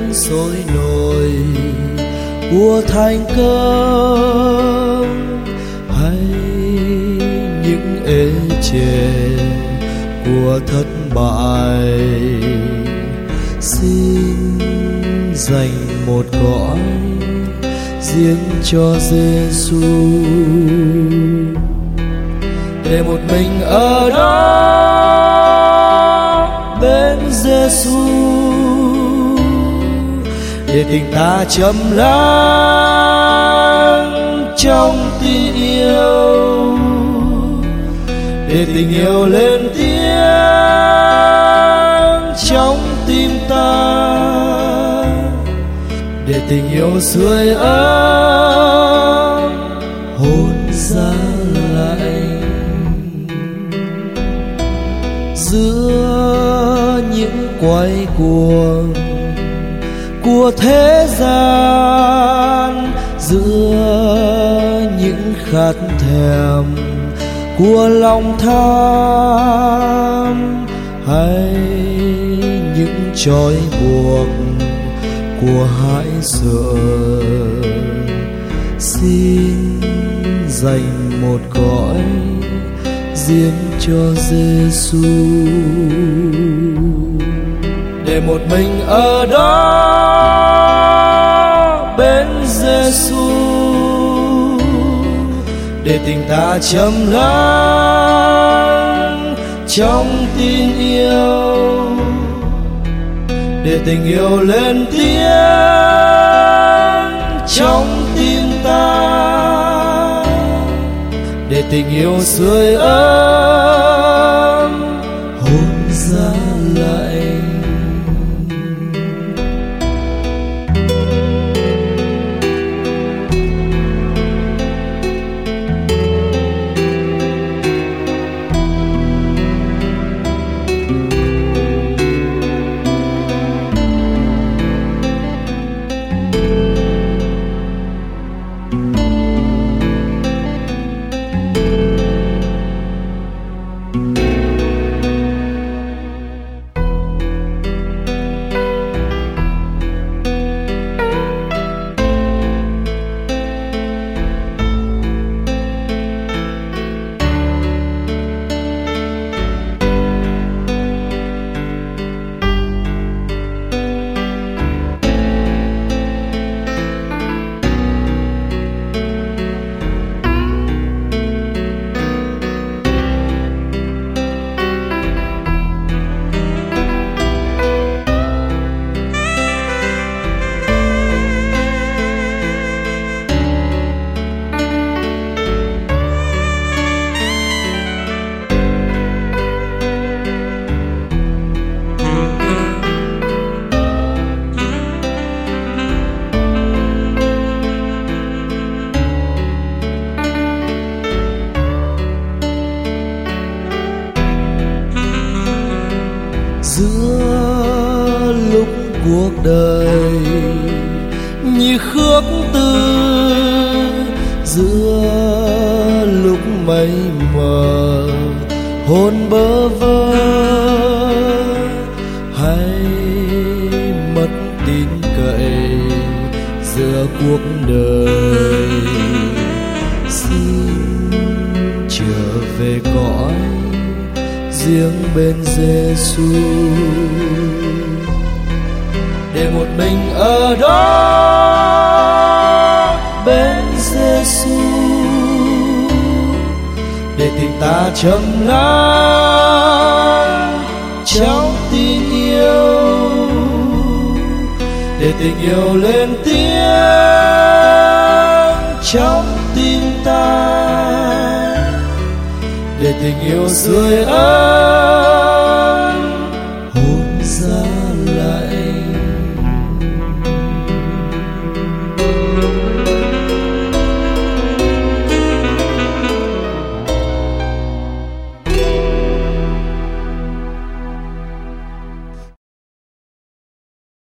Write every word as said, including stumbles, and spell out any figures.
sôi nổi của thành công, hay những ê chề của thất bại. Xin dành một cõi riêng cho Giêsu, để một mình ở đó bên Giêsu, để tình ta chậm lắng trong tình yêu, để tình yêu lên tiếng trong tim ta, để tình yêu sưởi ấm hồn giá lạnh. Giữa những quay cuồng của thế gian, giữa những khát thèm của lòng tham, hay những trói buộc của hãi sợ, xin dành một cõi riêng cho Giêsu, để một mình ở đó bên Giêsu, để tình ta chậm lắng trong tin yêu, để tình yêu lên tiếng trong tim ta, để tình yêu sưởi ấm hồn giá lạnh. Giữa lúc cuộc đời như khước từ, giữa lúc mây mờ hồn bơ vơ, hay mất tin cậy giữa cuộc đời, xin trở về cõi riêng bên Giêsu, để một mình ở đó bên Giêsu, để tình ta chậm lắng trong tin yêu, để tình yêu lên tiếng trong tim ta, để tình yêu sưởi ấm hồn giá